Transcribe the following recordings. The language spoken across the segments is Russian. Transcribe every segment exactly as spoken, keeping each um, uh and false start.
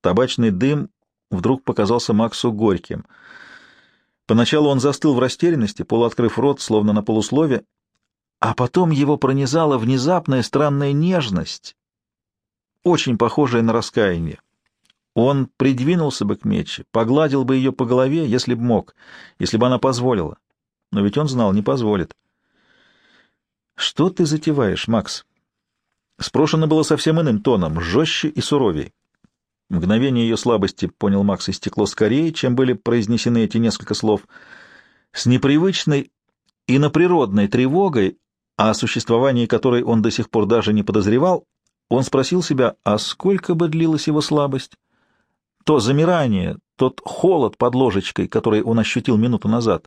Табачный дым вдруг показался Максу горьким. Поначалу он застыл в растерянности, полуоткрыв рот, словно на полуслове, а потом его пронизала внезапная странная нежность, очень похожая на раскаяние. Он придвинулся бы к Мече, погладил бы ее по голове, если б мог, если бы она позволила. Но ведь он знал, не позволит. «Что ты затеваешь, Макс?» Спрошено было совсем иным тоном, жестче и суровей. Мгновение ее слабости, понял Макс, истекло скорее, чем были произнесены эти несколько слов. С непривычной и наприродной тревогой, о существовании которой он до сих пор даже не подозревал, он спросил себя, а сколько бы длилась его слабость? То замирание, тот холод под ложечкой, который он ощутил минуту назад.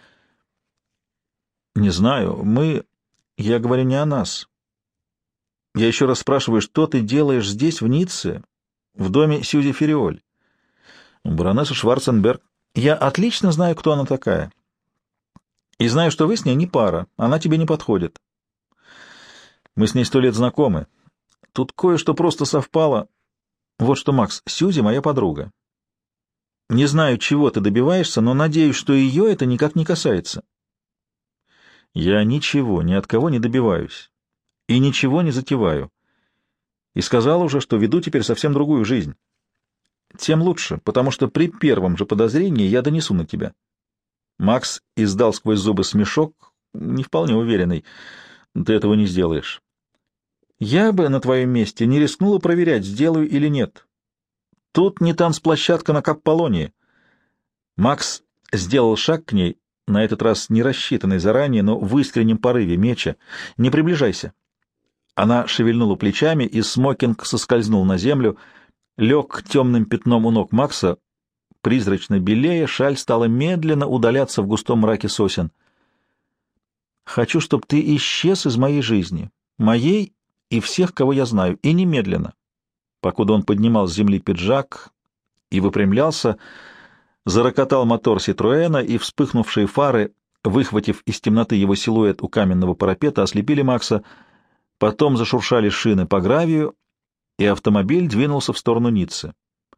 «Не знаю, мы... Я говорю не о нас. Я еще раз спрашиваю, что ты делаешь здесь, в Ницце, в доме Сьюзи Фериоль?» «Баронесса Шварценберг. Я отлично знаю, кто она такая. И знаю, что вы с ней не пара, она тебе не подходит. Мы с ней сто лет знакомы. Тут кое-что просто совпало. Вот что, Макс, Сьюзи моя подруга. Не знаю, чего ты добиваешься, но надеюсь, что ее это никак не касается». «Я ничего ни от кого не добиваюсь и ничего не затеваю. И сказал уже, что веду теперь совсем другую жизнь. Тем лучше, потому что при первом же подозрении я донесу на тебя». Макс издал сквозь зубы смешок, не вполне уверенный. «Ты этого не сделаешь». «Я бы на твоем месте не рискнула проверять, сделаю или нет. Тут не танцплощадка на Капполонии». Макс сделал шаг к ней, на этот раз не рассчитанный заранее, но в искреннем порыве Меча. «Не приближайся». Она шевельнула плечами, и смокинг соскользнул на землю, лег темным пятном у ног Макса. Призрачно белее, шаль стала медленно удаляться в густом мраке сосен. «Хочу, чтобы ты исчез из моей жизни, моей и всех, кого я знаю, и немедленно». Покуда он поднимал с земли пиджак и выпрямлялся, зарокотал мотор Ситроэна, и вспыхнувшие фары, выхватив из темноты его силуэт у каменного парапета, ослепили Макса. Потом зашуршали шины по гравию, и автомобиль двинулся в сторону Ниццы.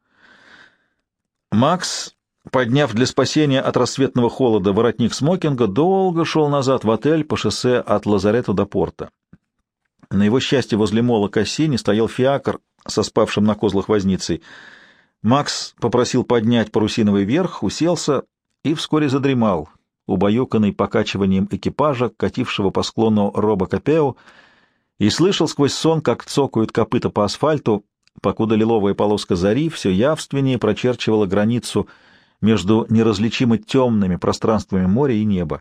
Макс, подняв для спасения от рассветного холода воротник смокинга, долго шел назад в отель по шоссе от Лазарето до порта. На его счастье, возле мола Кассини стоял фиакр со спавшим на козлах возницей. Макс попросил поднять парусиновый верх, уселся и вскоре задремал, убаюканный покачиванием экипажа, катившего по склону Робо-Капео, и слышал сквозь сон, как цокают копыта по асфальту, покуда лиловая полоска зари все явственнее прочерчивала границу между неразличимо темными пространствами моря и неба.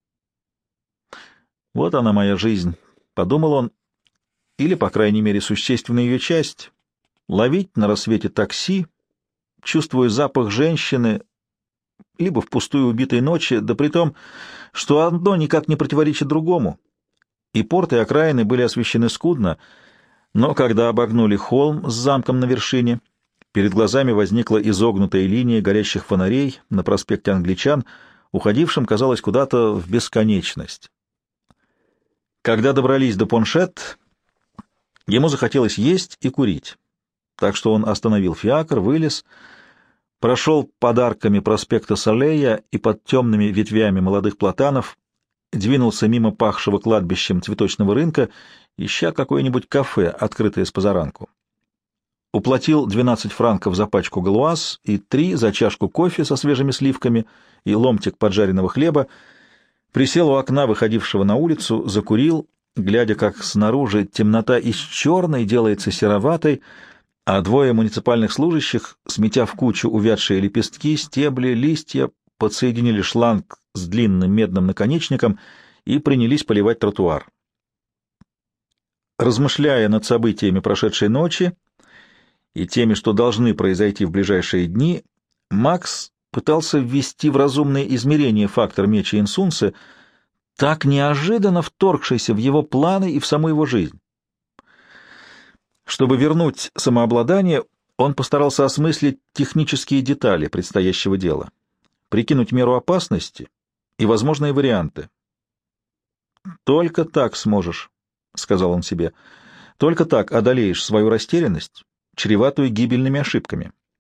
«Вот она, моя жизнь», — подумал он, или, по крайней мере, существенная ее часть — ловить на рассвете такси, чувствуя запах женщины, либо впустую убитой ночи, да при том, что одно никак не противоречит другому. И порты и окраины были освещены скудно, но когда обогнули холм с замком на вершине, перед глазами возникла изогнутая линия горящих фонарей на проспекте Англичан, уходившим, казалось, куда-то в бесконечность. Когда добрались до Поншет, ему захотелось есть и курить, так что он остановил фиакр, вылез, прошел под арками проспекта Солея и под темными ветвями молодых платанов, двинулся мимо пахшего кладбищем цветочного рынка, ища какое-нибудь кафе, открытое с позаранку. Уплатил двенадцать франков за пачку галуаз и три за чашку кофе со свежими сливками и ломтик поджаренного хлеба, присел у окна, выходившего на улицу, закурил, глядя, как снаружи темнота из черной делается сероватой, а двое муниципальных служащих, сметя в кучу увядшие лепестки, стебли, листья, подсоединили шланг с длинным медным наконечником и принялись поливать тротуар. Размышляя над событиями прошедшей ночи и теми, что должны произойти в ближайшие дни, Макс пытался ввести в разумное измерение фактор Меча Инсунсе, так неожиданно вторгшийся в его планы и в саму его жизнь. Чтобы вернуть самообладание, он постарался осмыслить технические детали предстоящего дела, прикинуть меру опасности и возможные варианты. «Только так сможешь», — сказал он себе, — «только так одолеешь свою растерянность, чреватую гибельными ошибками».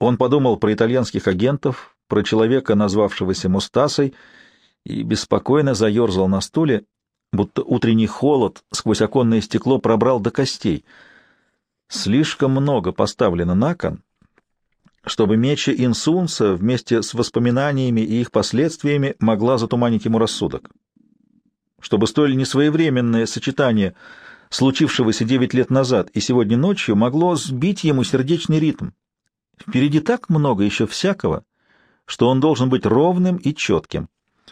Он подумал про итальянских агентов, про человека, назвавшегося Мустасой, и беспокойно заерзал на стуле, будто утренний холод сквозь оконное стекло пробрал до костей. Слишком много поставлено на кон, чтобы меча Инсунса вместе с воспоминаниями и их последствиями могла затуманить ему рассудок. Чтобы столь несвоевременное сочетание случившегося девять лет назад и сегодня ночью могло сбить ему сердечный ритм. Впереди так много еще всякого, что он должен быть ровным и четким.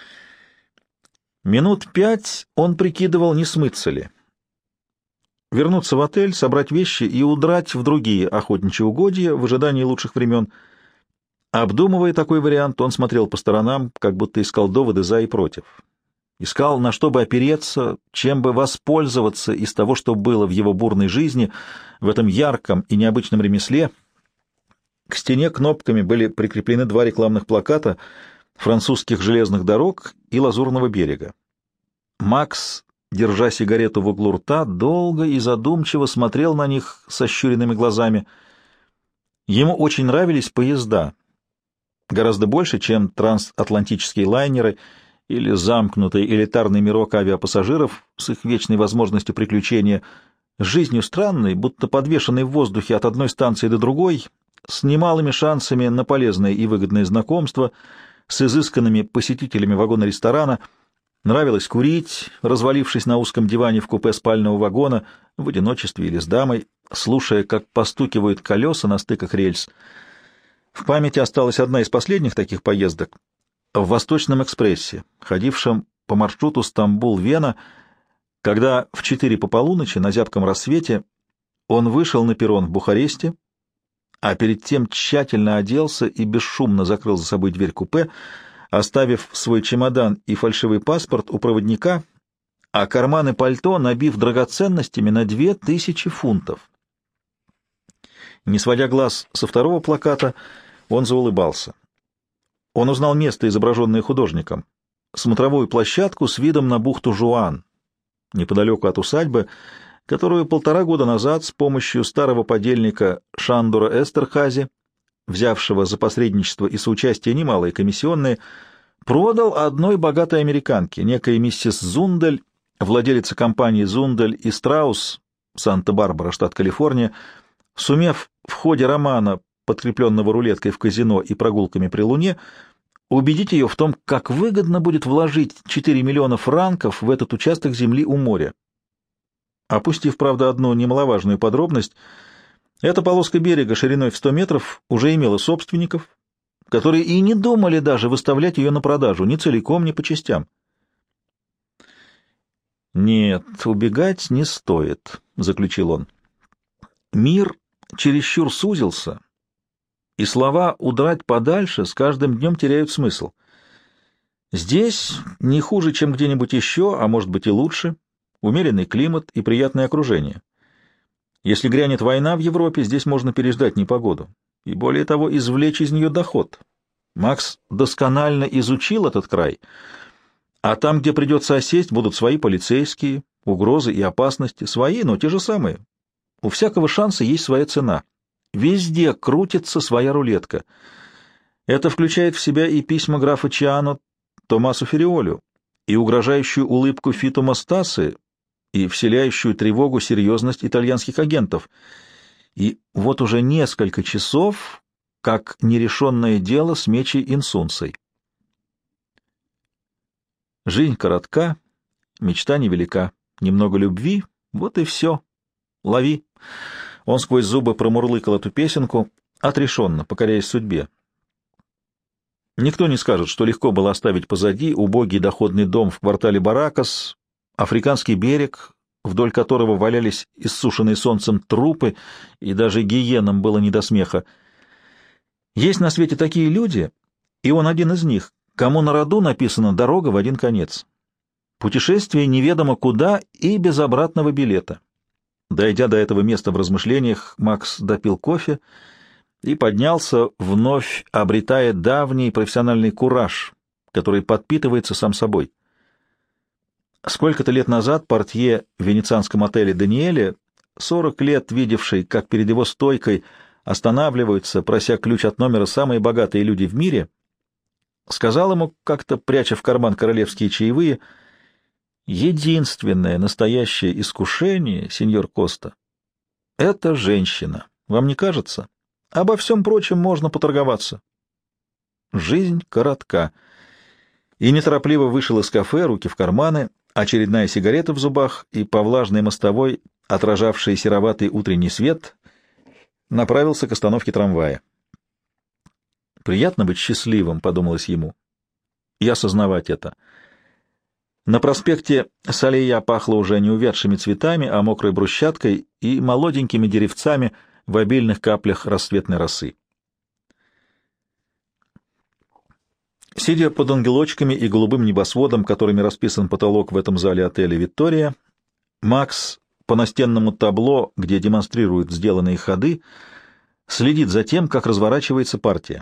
Минут пять он прикидывал, не смыться ли. Вернуться в отель, собрать вещи и удрать в другие охотничьи угодья в ожидании лучших времен. Обдумывая такой вариант, он смотрел по сторонам, как будто искал доводы за и против. Искал, на что бы опереться, чем бы воспользоваться из того, что было в его бурной жизни, в этом ярком и необычном ремесле. К стене кнопками были прикреплены два рекламных плаката французских железных дорог и Лазурного берега. Макс, держа сигарету в углу рта, долго и задумчиво смотрел на них сощуренными глазами. Ему очень нравились поезда, гораздо больше, чем трансатлантические лайнеры или замкнутый элитарный мирок авиапассажиров с их вечной возможностью приключения, с жизнью странной, будто подвешенной в воздухе от одной станции до другой, с немалыми шансами на полезное и выгодное знакомство, с изысканными посетителями вагона-ресторана. Нравилось курить, развалившись на узком диване в купе спального вагона, в одиночестве или с дамой, слушая, как постукивают колеса на стыках рельс. В памяти осталась одна из последних таких поездок в Восточном экспрессе, ходившем по маршруту Стамбул-Вена, когда в четыре по полуночи на зябком рассвете он вышел на перрон в Бухаресте, а перед тем тщательно оделся и бесшумно закрыл за собой дверь купе, оставив свой чемодан и фальшивый паспорт у проводника, а карманы пальто набив драгоценностями на две тысячи фунтов. Не сводя глаз со второго плаката, он заулыбался. Он узнал место, изображенное художником, смотровую площадку с видом на бухту Жуан, неподалеку от усадьбы, которую полтора года назад с помощью старого подельника Шандора Эстерхази, взявшего за посредничество и соучастие немалые комиссионные, продал одной богатой американке, некой миссис Зундель, владелица компании «Зундель и Страус», Санта-Барбара, штат Калифорния, сумев в ходе романа, подкрепленного рулеткой в казино и прогулками при луне, убедить ее в том, как выгодно будет вложить четыре миллиона франков в этот участок земли у моря. Опустив, правда, одну немаловажную подробность, эта полоска берега шириной в сто метров уже имела собственников, которые и не думали даже выставлять ее на продажу ни целиком, ни по частям. «Нет, убегать не стоит», — заключил он. «Мир чересчур сузился, и слова «удрать подальше» с каждым днем теряют смысл. Здесь не хуже, чем где-нибудь еще, а может быть и лучше, умеренный климат и приятное окружение. Если грянет война в Европе, здесь можно переждать непогоду и, более того, извлечь из нее доход. Макс досконально изучил этот край, а там, где придется осесть, будут свои полицейские, угрозы и опасности, свои, но те же самые. У всякого шанса есть своя цена. Везде крутится своя рулетка. Это включает в себя и письма графа Чиано Томасу Фериолю, и угрожающую улыбку Фито Мостасы, и вселяющую тревогу серьезность итальянских агентов. И вот уже несколько часов, как нерешенное дело с мечей Инсунсой. Жизнь коротка, мечта невелика. Немного любви — вот и все. Лови. Он сквозь зубы промурлыкал эту песенку, отрешенно, покоряясь судьбе. Никто не скажет, что легко было оставить позади убогий доходный дом в квартале Баракас, африканский берег, вдоль которого валялись иссушенные солнцем трупы, и даже гиенам было не до смеха. Есть на свете такие люди, и он один из них, кому на роду написана дорога в один конец. Путешествие неведомо куда и без обратного билета. Дойдя до этого места в размышлениях, Макс допил кофе и поднялся, вновь обретая давний профессиональный кураж, который подпитывается сам собой. Сколько-то лет назад портье в венецианском отеле «Даниэле», сорок лет видевший, как перед его стойкой останавливаются, прося ключ от номера, самые богатые люди в мире, сказал ему, как-то пряча в карман королевские чаевые: «Единственное настоящее искушение, сеньор Коста, — это женщина. Вам не кажется? Обо всем прочем можно поторговаться». Жизнь коротка. И неторопливо вышел из кафе, руки в карманы, очередная сигарета в зубах, и по влажной мостовой, отражавшей сероватый утренний свет, направился к остановке трамвая. «Приятно быть счастливым», — подумалось ему, — «и осознавать это». На проспекте Салея пахло уже не увядшими цветами, а мокрой брусчаткой и молоденькими деревцами в обильных каплях рассветной росы. Сидя под ангелочками и голубым небосводом, которыми расписан потолок в этом зале отеля «Виктория», Макс по настенному табло, где демонстрируют сделанные ходы, следит за тем, как разворачивается партия.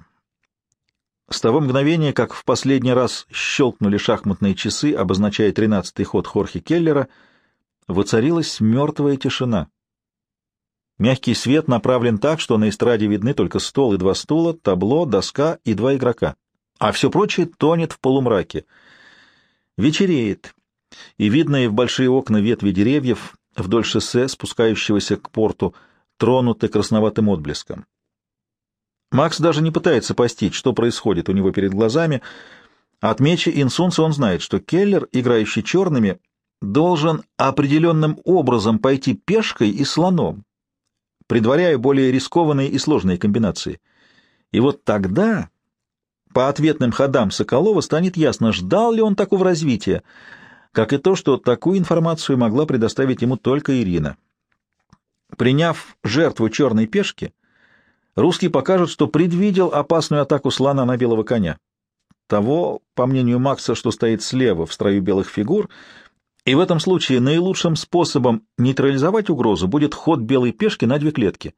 С того мгновения, как в последний раз щелкнули шахматные часы, обозначая тринадцатый ход Хорхе Келлера, воцарилась мертвая тишина. Мягкий свет направлен так, что на эстраде видны только стол и два стула, табло, доска и два игрока, а все прочее тонет в полумраке. Вечереет, и видные в большие окна ветви деревьев вдоль шоссе, спускающегося к порту, тронуты красноватым отблеском. Макс даже не пытается постичь, что происходит у него перед глазами. От меча Инсунса он знает, что Келлер, играющий черными, должен определенным образом пойти пешкой и слоном, предваряя более рискованные и сложные комбинации. И вот тогда по ответным ходам Соколова станет ясно, ждал ли он такого развития, как и то, что такую информацию могла предоставить ему только Ирина. Приняв жертву черной пешки, русский покажет, что предвидел опасную атаку слона на белого коня. Того, по мнению Макса, что стоит слева в строю белых фигур, и в этом случае наилучшим способом нейтрализовать угрозу будет ход белой пешки на две клетки.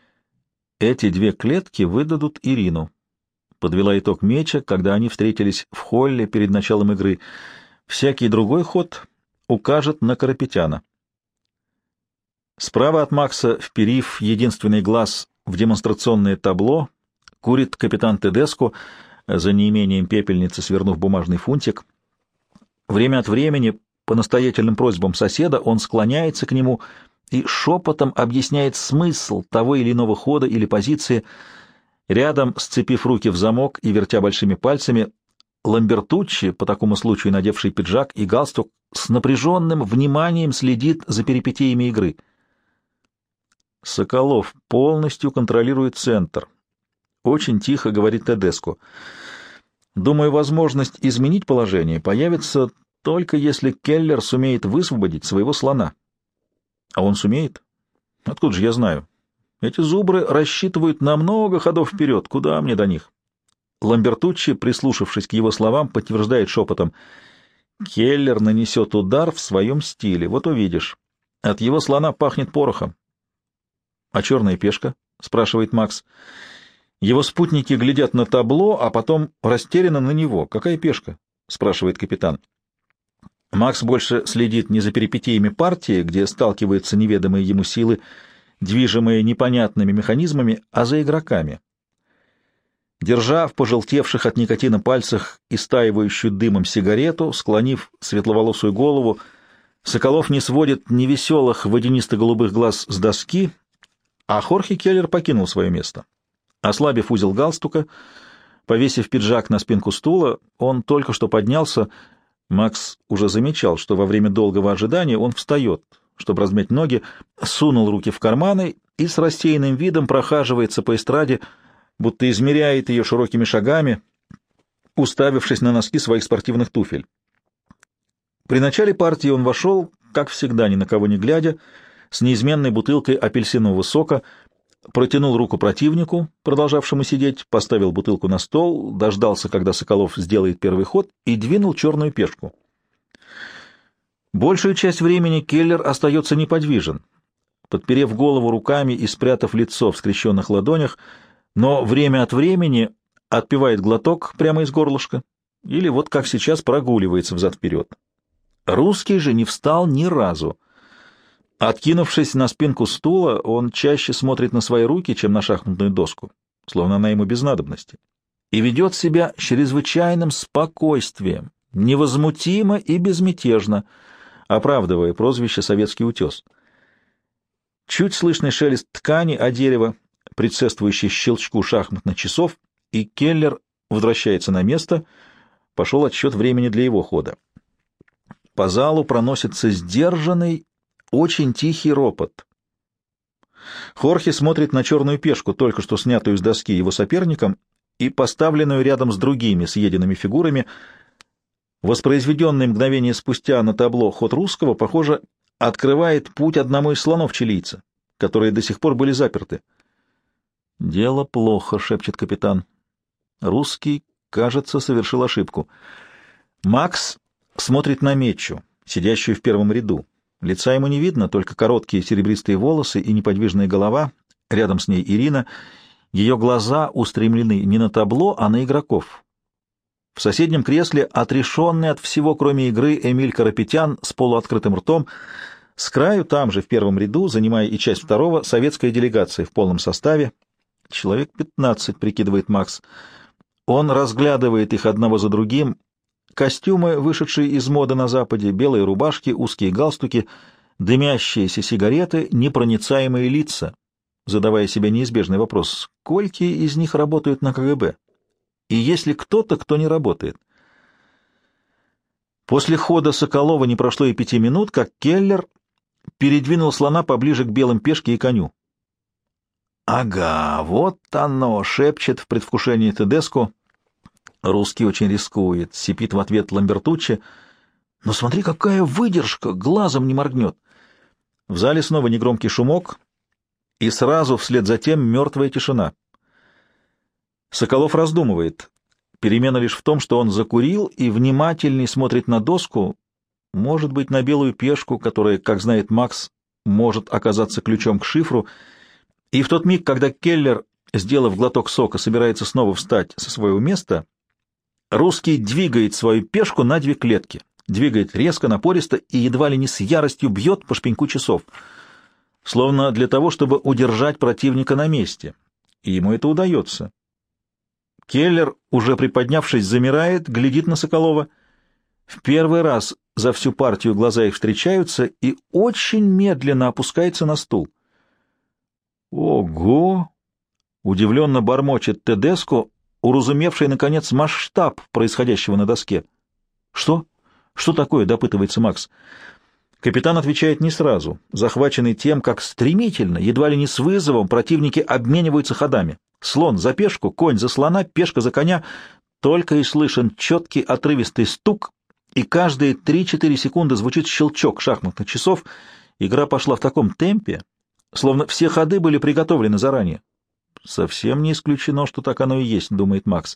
Эти две клетки выдадут Ирину, подвела итог меча, когда они встретились в холле перед началом игры. Всякий другой ход укажет на Карапетяна. Справа от Макса, вперив единственный глаз в демонстрационное табло, курит капитан Тедеско, за неимением пепельницы свернув бумажный фунтик. Время от времени, по настоятельным просьбам соседа, он склоняется к нему и шепотом объясняет смысл того или иного хода или позиции. Рядом, сцепив руки в замок и вертя большими пальцами, Ламбертуччи, по такому случаю надевший пиджак и галстук, с напряженным вниманием следит за перипетиями игры. Соколов полностью контролирует центр. Очень тихо говорит Тедеско. Думаю, возможность изменить положение появится только если Келлер сумеет высвободить своего слона. А он сумеет? Откуда же я знаю? Эти зубры рассчитывают на много ходов вперед. Куда мне до них? Ламбертуччи, прислушавшись к его словам, подтверждает шепотом: Келлер нанесет удар в своем стиле. Вот увидишь. От его слона пахнет порохом. — А черная пешка? — спрашивает Макс. Его спутники глядят на табло, а потом растерянно на него. — Какая пешка? — спрашивает капитан. Макс больше следит не за перипетиями партии, где сталкиваются неведомые ему силы, движимые непонятными механизмами, а за игроками. Держа в пожелтевших от никотина пальцах истаивающую дымом сигарету, склонив светловолосую голову, Соколов не сводит невеселых водянисто-голубых глаз с доски, а Хорхе Келлер покинул свое место. Ослабив узел галстука, повесив пиджак на спинку стула, он только что поднялся. Макс уже замечал, что во время долгого ожидания он встает, чтобы размять ноги, сунул руки в карманы и с рассеянным видом прохаживается по эстраде, будто измеряет ее широкими шагами, уставившись на носки своих спортивных туфель. При начале партии он вошел, как всегда, ни на кого не глядя, с неизменной бутылкой апельсинового сока, протянул руку противнику, продолжавшему сидеть, поставил бутылку на стол, дождался, когда Соколов сделает первый ход, и двинул черную пешку. Большую часть времени Келлер остается неподвижен, подперев голову руками и спрятав лицо в скрещенных ладонях, но время от времени отпивает глоток прямо из горлышка или вот как сейчас прогуливается взад-вперед. Русский же не встал ни разу. Откинувшись на спинку стула, он чаще смотрит на свои руки, чем на шахматную доску, словно она ему без надобности, и ведет себя чрезвычайным спокойствием, невозмутимо и безмятежно, оправдывая прозвище «Советский утес». Чуть слышный шелест ткани о дерево, предшествующий щелчку шахматных часов, и Келлер возвращается на место, пошел отсчет времени для его хода. По залу проносится сдержанный, очень тихий ропот. Хорхе смотрит на черную пешку, только что снятую с доски его соперником и поставленную рядом с другими съеденными фигурами. Воспроизведенный мгновение спустя на табло ход русского, похоже, открывает путь одному из слонов чилийца, которые до сих пор были заперты. «Дело плохо», — шепчет капитан. Русский, кажется, совершил ошибку. Макс смотрит на Мечу, сидящую в первом ряду. Лица ему не видно, только короткие серебристые волосы и неподвижная голова. Рядом с ней Ирина. Ее глаза устремлены не на табло, а на игроков. В соседнем кресле, отрешенный от всего, кроме игры, Эмиль Карапетян с полуоткрытым ртом. С краю, там же, в первом ряду, занимая и часть второго, советская делегация в полном составе. Человек пятнадцать, прикидывает Макс. Он разглядывает их одного за другим. Костюмы, вышедшие из моды на Западе, белые рубашки, узкие галстуки, дымящиеся сигареты, непроницаемые лица, задавая себе неизбежный вопрос, сколько из них работают на ка гэ бэ? И есть ли кто-то, кто не работает? После хода Соколова не прошло и пяти минут, как Келлер передвинул слона поближе к белым пешке и коню. «Ага, вот оно!» — шепчет в предвкушении Тедеско. Русский очень рискует, сипит в ответ Ламбертуччи. «Но смотри, какая выдержка! Глазом не моргнет!» В зале снова негромкий шумок, и сразу вслед за тем мертвая тишина. Соколов раздумывает. Перемена лишь в том, что он закурил и внимательней смотрит на доску, может быть, на белую пешку, которая, как знает Макс, может оказаться ключом к шифру, и в тот миг, когда Келлер, сделав глоток сока, собирается снова встать со своего места, Русский двигает свою пешку на две клетки, двигает резко, напористо и едва ли не с яростью бьет по шпеньку часов, словно для того, чтобы удержать противника на месте. И ему это удается. Келлер, уже приподнявшись, замирает, глядит на Соколова. В первый раз за всю партию глаза их встречаются и очень медленно опускается на стул. «Ого!» — удивленно бормочет Тедеско, уразумевший, наконец, масштаб происходящего на доске. «Что? Что такое?» — допытывается Макс. Капитан отвечает не сразу, захваченный тем, как стремительно, едва ли не с вызовом, противники обмениваются ходами. Слон за пешку, конь за слона, пешка за коня. Только и слышен четкий отрывистый стук, и каждые три-четыре секунды звучит щелчок шахматных часов. Игра пошла в таком темпе, словно все ходы были приготовлены заранее. Совсем не исключено, что так оно и есть, думает Макс.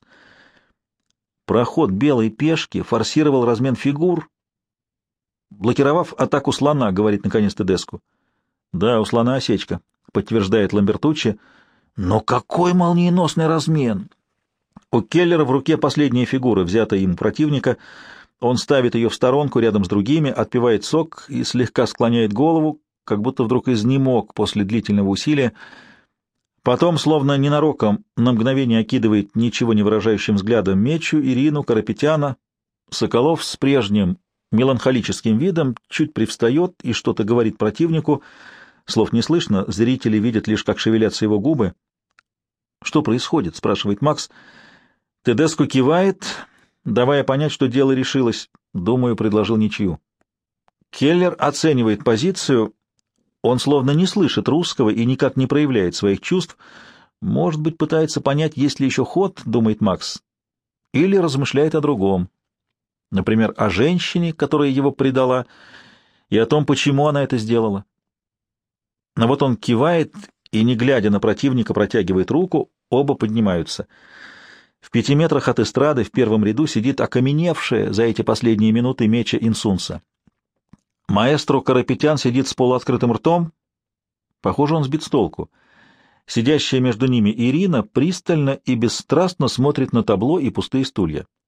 Проход белой пешки форсировал размен фигур, блокировав атаку слона, говорит наконец Тедеско. Да, у слона осечка, подтверждает Ламбертуччи. Но какой молниеносный размен! У Келлера в руке последняя фигура, взятая им противника. Он ставит ее в сторонку рядом с другими, отпивает сок и слегка склоняет голову, как будто вдруг изнемог после длительного усилия. Потом, словно ненароком, на мгновение окидывает ничего не выражающим взглядом Мечу, Ирину, Карапетяна. Соколов с прежним меланхолическим видом чуть привстает и что-то говорит противнику. Слов не слышно, зрители видят лишь, как шевелятся его губы. «Что происходит?» — спрашивает Макс. Тедеско кивает, давая понять, что дело решилось. Думаю, предложил ничью. Келлер оценивает позицию. Он словно не слышит русского и никак не проявляет своих чувств. Может быть, пытается понять, есть ли еще ход, думает Макс, или размышляет о другом. Например, о женщине, которая его предала, и о том, почему она это сделала. Но вот он кивает и, не глядя на противника, протягивает руку, оба поднимаются. В пяти метрах от эстрады в первом ряду сидит окаменевшая за эти последние минуты Меча Инсунса. Маэстро Карапетян сидит с полуоткрытым ртом. Похоже, он сбит с толку. Сидящая между ними Ирина пристально и бесстрастно смотрит на табло и пустые стулья.